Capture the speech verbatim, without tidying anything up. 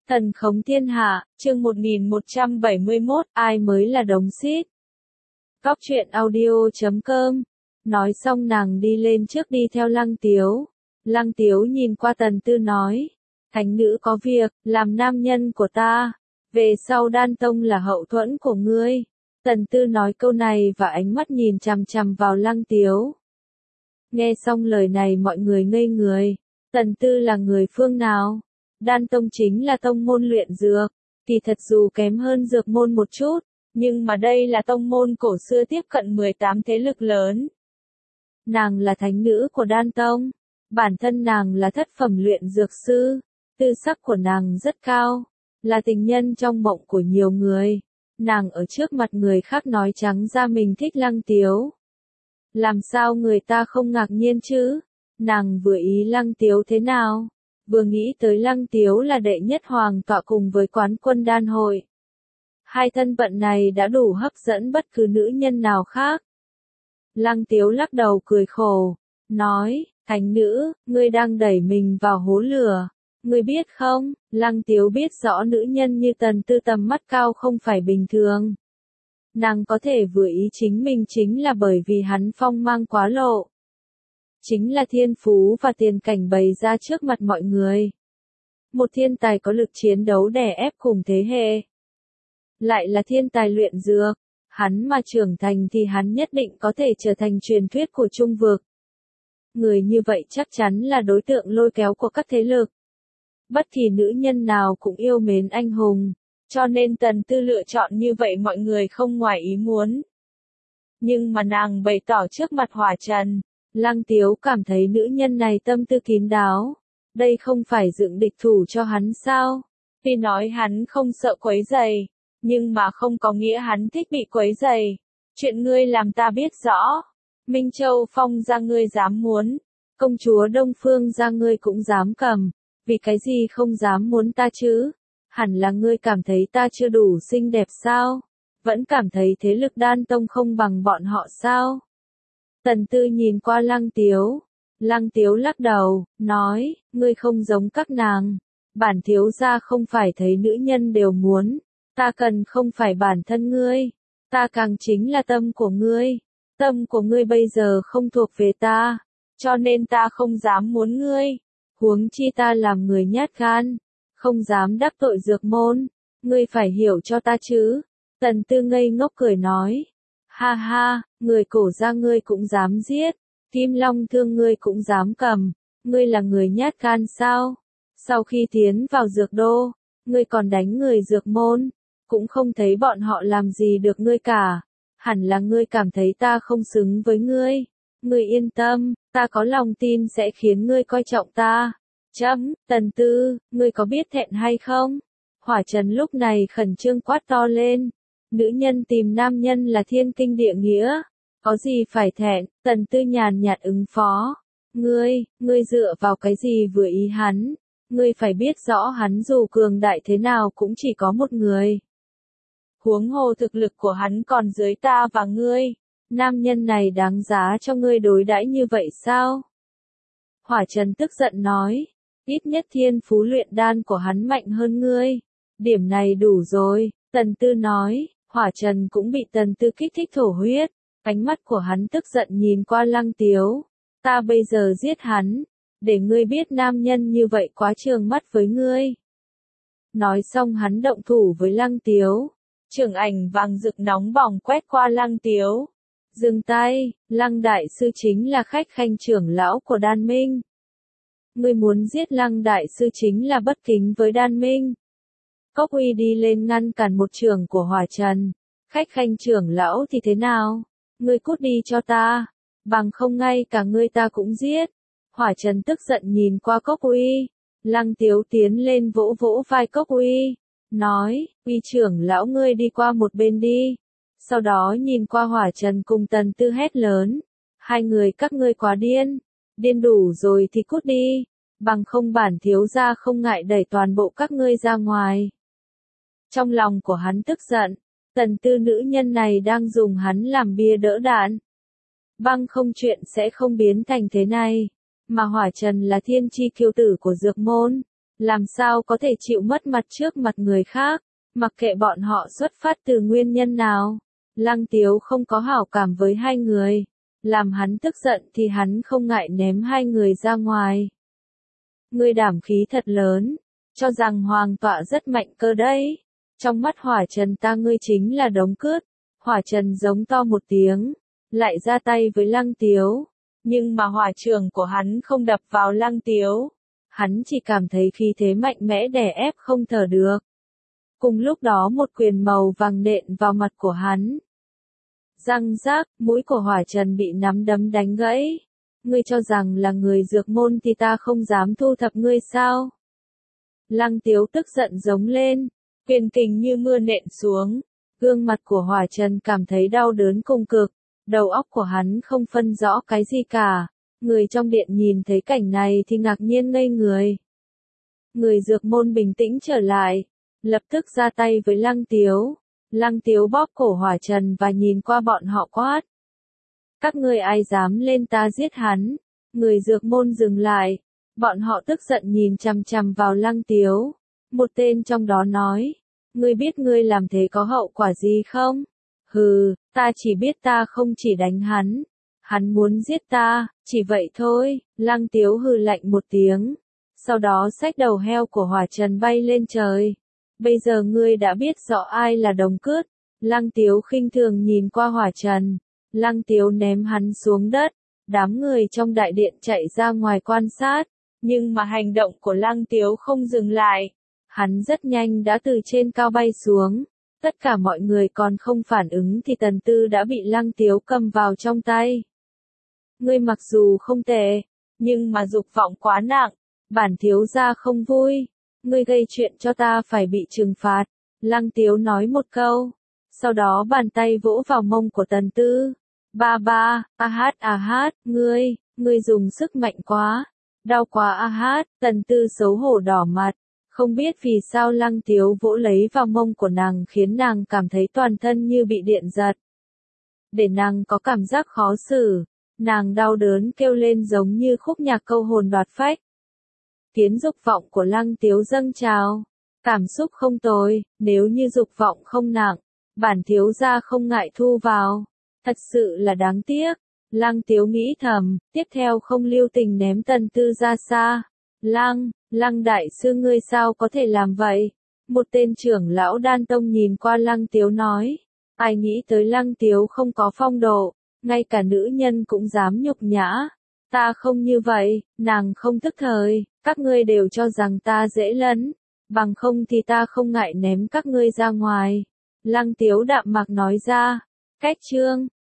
Thần khống thiên hạ, chương một nghìn một trăm bảy mươi mốt, ai mới là đống xít. Cóc truyện audio chấm com. Nói xong nàng đi lên trước đi theo Lăng Tiếu. Lăng Tiếu nhìn qua Tần Tư nói, thánh nữ có việc, làm nam nhân của ta, về sau Đan Tông là hậu thuẫn của ngươi. Tần Tư nói câu này và ánh mắt nhìn chằm chằm vào Lăng Tiếu. Nghe xong lời này mọi người ngây người, Tần Tư là người phương nào? Đan Tông chính là tông môn luyện dược, kỳ thật dù kém hơn dược môn một chút, nhưng mà đây là tông môn cổ xưa tiếp cận mười tám thế lực lớn. Nàng là thánh nữ của Đan Tông, bản thân nàng là thất phẩm luyện dược sư, tư sắc của nàng rất cao, là tình nhân trong mộng của nhiều người. Nàng ở trước mặt người khác nói trắng ra mình thích Lăng Tiếu. Làm sao người ta không ngạc nhiên chứ? Nàng vừa ý Lăng Tiếu thế nào? Vừa nghĩ tới Lăng Tiếu là đệ nhất hoàng tọa cùng với quán quân đan hội. Hai thân phận này đã đủ hấp dẫn bất cứ nữ nhân nào khác. Lăng Tiếu lắc đầu cười khổ, nói, thánh nữ, ngươi đang đẩy mình vào hố lửa. Ngươi biết không, Lăng Tiếu biết rõ nữ nhân như Tần Tư tầm mắt cao không phải bình thường. Nàng có thể vừa ý chính mình chính là bởi vì hắn phong mang quá lộ. Chính là thiên phú và tiền cảnh bày ra trước mặt mọi người. Một thiên tài có lực chiến đấu đè ép cùng thế hệ. Lại là thiên tài luyện dược, hắn mà trưởng thành thì hắn nhất định có thể trở thành truyền thuyết của Trung vực. Người như vậy chắc chắn là đối tượng lôi kéo của các thế lực. Bất kỳ nữ nhân nào cũng yêu mến anh hùng, cho nên Tần Tư lựa chọn như vậy mọi người không ngoài ý muốn. Nhưng mà nàng bày tỏ trước mặt Hỏa Trần, Lăng Tiếu cảm thấy nữ nhân này tâm tư kín đáo, đây không phải dựng địch thủ cho hắn sao? Tuy nói hắn không sợ quấy rầy, nhưng mà không có nghĩa hắn thích bị quấy rầy. Chuyện ngươi làm ta biết rõ. Minh Châu Phong ra ngươi dám muốn, công chúa Đông Phương ra ngươi cũng dám cầm, vì cái gì không dám muốn ta chứ? Hẳn là ngươi cảm thấy ta chưa đủ xinh đẹp sao? Vẫn cảm thấy thế lực Đan Tông không bằng bọn họ sao? Tần Tư nhìn qua Lăng Tiếu. Lăng Tiếu lắc đầu, nói, ngươi không giống các nàng. Bản thiếu gia không phải thấy nữ nhân đều muốn. Ta cần không phải bản thân ngươi. Ta càng chính là tâm của ngươi. Tâm của ngươi bây giờ không thuộc về ta. Cho nên ta không dám muốn ngươi. Huống chi ta làm người nhát gan. Không dám đắc tội dược môn. Ngươi phải hiểu cho ta chứ. Tần Tư ngây ngốc cười nói. Ha ha, người cổ ra ngươi cũng dám giết, Kim Long thương ngươi cũng dám cầm, ngươi là người nhát gan sao? Sau khi tiến vào dược đô, ngươi còn đánh người dược môn, cũng không thấy bọn họ làm gì được ngươi cả, hẳn là ngươi cảm thấy ta không xứng với ngươi. Ngươi yên tâm, ta có lòng tin sẽ khiến ngươi coi trọng ta. Chấm, Tần Tư, ngươi có biết thẹn hay không? Hỏa Trần lúc này khẩn trương quát to lên. Nữ nhân tìm nam nhân là thiên kinh địa nghĩa, có gì phải thẹn? Tần Tư nhàn nhạt ứng phó. Ngươi, ngươi dựa vào cái gì vừa ý hắn? Ngươi phải biết rõ hắn dù cường đại thế nào cũng chỉ có một người. Huống hồ thực lực của hắn còn dưới ta và ngươi. Nam nhân này đáng giá cho ngươi đối đãi như vậy sao? Hỏa Trần tức giận nói, ít nhất thiên phú luyện đan của hắn mạnh hơn ngươi. Điểm này đủ rồi, Tần Tư nói. Hỏa Trần cũng bị Tần Tư kích thích thổ huyết, ánh mắt của hắn tức giận nhìn qua Lăng Tiếu. Ta bây giờ giết hắn, để ngươi biết nam nhân như vậy quá trương mắt với ngươi. Nói xong hắn động thủ với Lăng Tiếu. Trường ảnh vàng rực nóng bỏng quét qua Lăng Tiếu. Dừng tay, Lăng Đại Sư chính là khách khanh trưởng lão của Đan Minh. Ngươi muốn giết Lăng Đại Sư chính là bất kính với Đan Minh. Cốc Uy đi lên ngăn cản một trường của Hỏa Trần. Khách khanh trưởng lão thì thế nào? Ngươi cút đi cho ta. Bằng không ngay cả ngươi ta cũng giết. Hỏa Trần tức giận nhìn qua Cốc Uy. Lăng Tiếu tiến lên vỗ vỗ vai Cốc Uy. Nói, Uy trưởng lão ngươi đi qua một bên đi. Sau đó nhìn qua Hỏa Trần cùng Tần Tư hét lớn. Hai người các ngươi quá điên. Điên đủ rồi thì cút đi. Bằng không bản thiếu gia không ngại đẩy toàn bộ các ngươi ra ngoài. Trong lòng của hắn tức giận, Tần Tư nữ nhân này đang dùng hắn làm bia đỡ đạn. Băng không chuyện sẽ không biến thành thế này, mà Hỏa Trần là thiên chi kiêu tử của dược môn, làm sao có thể chịu mất mặt trước mặt người khác, mặc kệ bọn họ xuất phát từ nguyên nhân nào. Lăng Tiếu không có hảo cảm với hai người, làm hắn tức giận thì hắn không ngại ném hai người ra ngoài. Ngươi đảm khí thật lớn, cho rằng hoàng tọa rất mạnh cơ đấy. Trong mắt Hỏa Trần ta ngươi chính là đống cướp. Hỏa Trần giống to một tiếng, lại ra tay với Lăng Tiếu. Nhưng mà hỏa trường của hắn không đập vào Lăng Tiếu. Hắn chỉ cảm thấy khí thế mạnh mẽ đè ép không thở được. Cùng lúc đó một quyền màu vàng nện vào mặt của hắn. Răng rác, mũi của Hỏa Trần bị nắm đấm đánh gãy. Ngươi cho rằng là người dược môn thì ta không dám thu thập ngươi sao? Lăng Tiếu tức giận giống lên, quyền kình như mưa nện xuống. Gương mặt của Hỏa Trần cảm thấy đau đớn cùng cực, đầu óc của hắn không phân rõ cái gì cả. Người trong điện nhìn thấy cảnh này thì ngạc nhiên ngây người. Người dược môn bình tĩnh trở lại, lập tức ra tay với Lăng Tiếu. Lăng Tiếu bóp cổ Hỏa Trần và nhìn qua bọn họ quát. Các ngươi ai dám lên ta giết hắn? Người dược môn dừng lại, bọn họ tức giận nhìn chằm chằm vào Lăng Tiếu. Một tên trong đó nói, ngươi biết ngươi làm thế có hậu quả gì không? Hừ, ta chỉ biết ta không chỉ đánh hắn, hắn muốn giết ta, chỉ vậy thôi. Lăng Tiếu hừ lạnh một tiếng, sau đó xách đầu heo của Hỏa Trần bay lên trời. Bây giờ ngươi đã biết rõ ai là đồng cướp. Lăng Tiếu khinh thường nhìn qua Hỏa Trần. Lăng Tiếu ném hắn xuống đất. Đám người trong đại điện chạy ra ngoài quan sát. Nhưng mà hành động của Lăng Tiếu không dừng lại. Hắn rất nhanh đã từ trên cao bay xuống. Tất cả mọi người còn không phản ứng thì Tần Tư đã bị Lăng Tiếu cầm vào trong tay. Ngươi mặc dù không tệ, nhưng mà dục vọng quá nặng. Bản thiếu gia không vui. Ngươi gây chuyện cho ta phải bị trừng phạt. Lăng Tiếu nói một câu. Sau đó bàn tay vỗ vào mông của Tần Tư. Ba ba, a hát a hát, ngươi, ngươi dùng sức mạnh quá. Đau quá a hát, Tần Tư xấu hổ đỏ mặt. Không biết vì sao Lăng Tiếu vỗ lấy vào mông của nàng khiến nàng cảm thấy toàn thân như bị điện giật. Để nàng có cảm giác khó xử. Nàng đau đớn kêu lên giống như khúc nhạc câu hồn đoạt phách. Khiến dục vọng của Lăng Tiếu dâng trào. Cảm xúc không tồi, nếu như dục vọng không nặng, bản thiếu gia không ngại thu vào. Thật sự là đáng tiếc. Lăng Tiếu nghĩ thầm, tiếp theo không lưu tình ném Tần Tư ra xa. Lăng, Lăng đại sư ngươi sao có thể làm vậy? Một tên trưởng lão Đan Tông nhìn qua Lăng Tiếu nói. Ai nghĩ tới Lăng Tiếu không có phong độ, ngay cả nữ nhân cũng dám nhục nhã. Ta không như vậy, nàng không tức thời, các ngươi đều cho rằng ta dễ lấn, bằng không thì ta không ngại ném các ngươi ra ngoài. Lăng Tiếu đạm mạc nói ra. Cách chương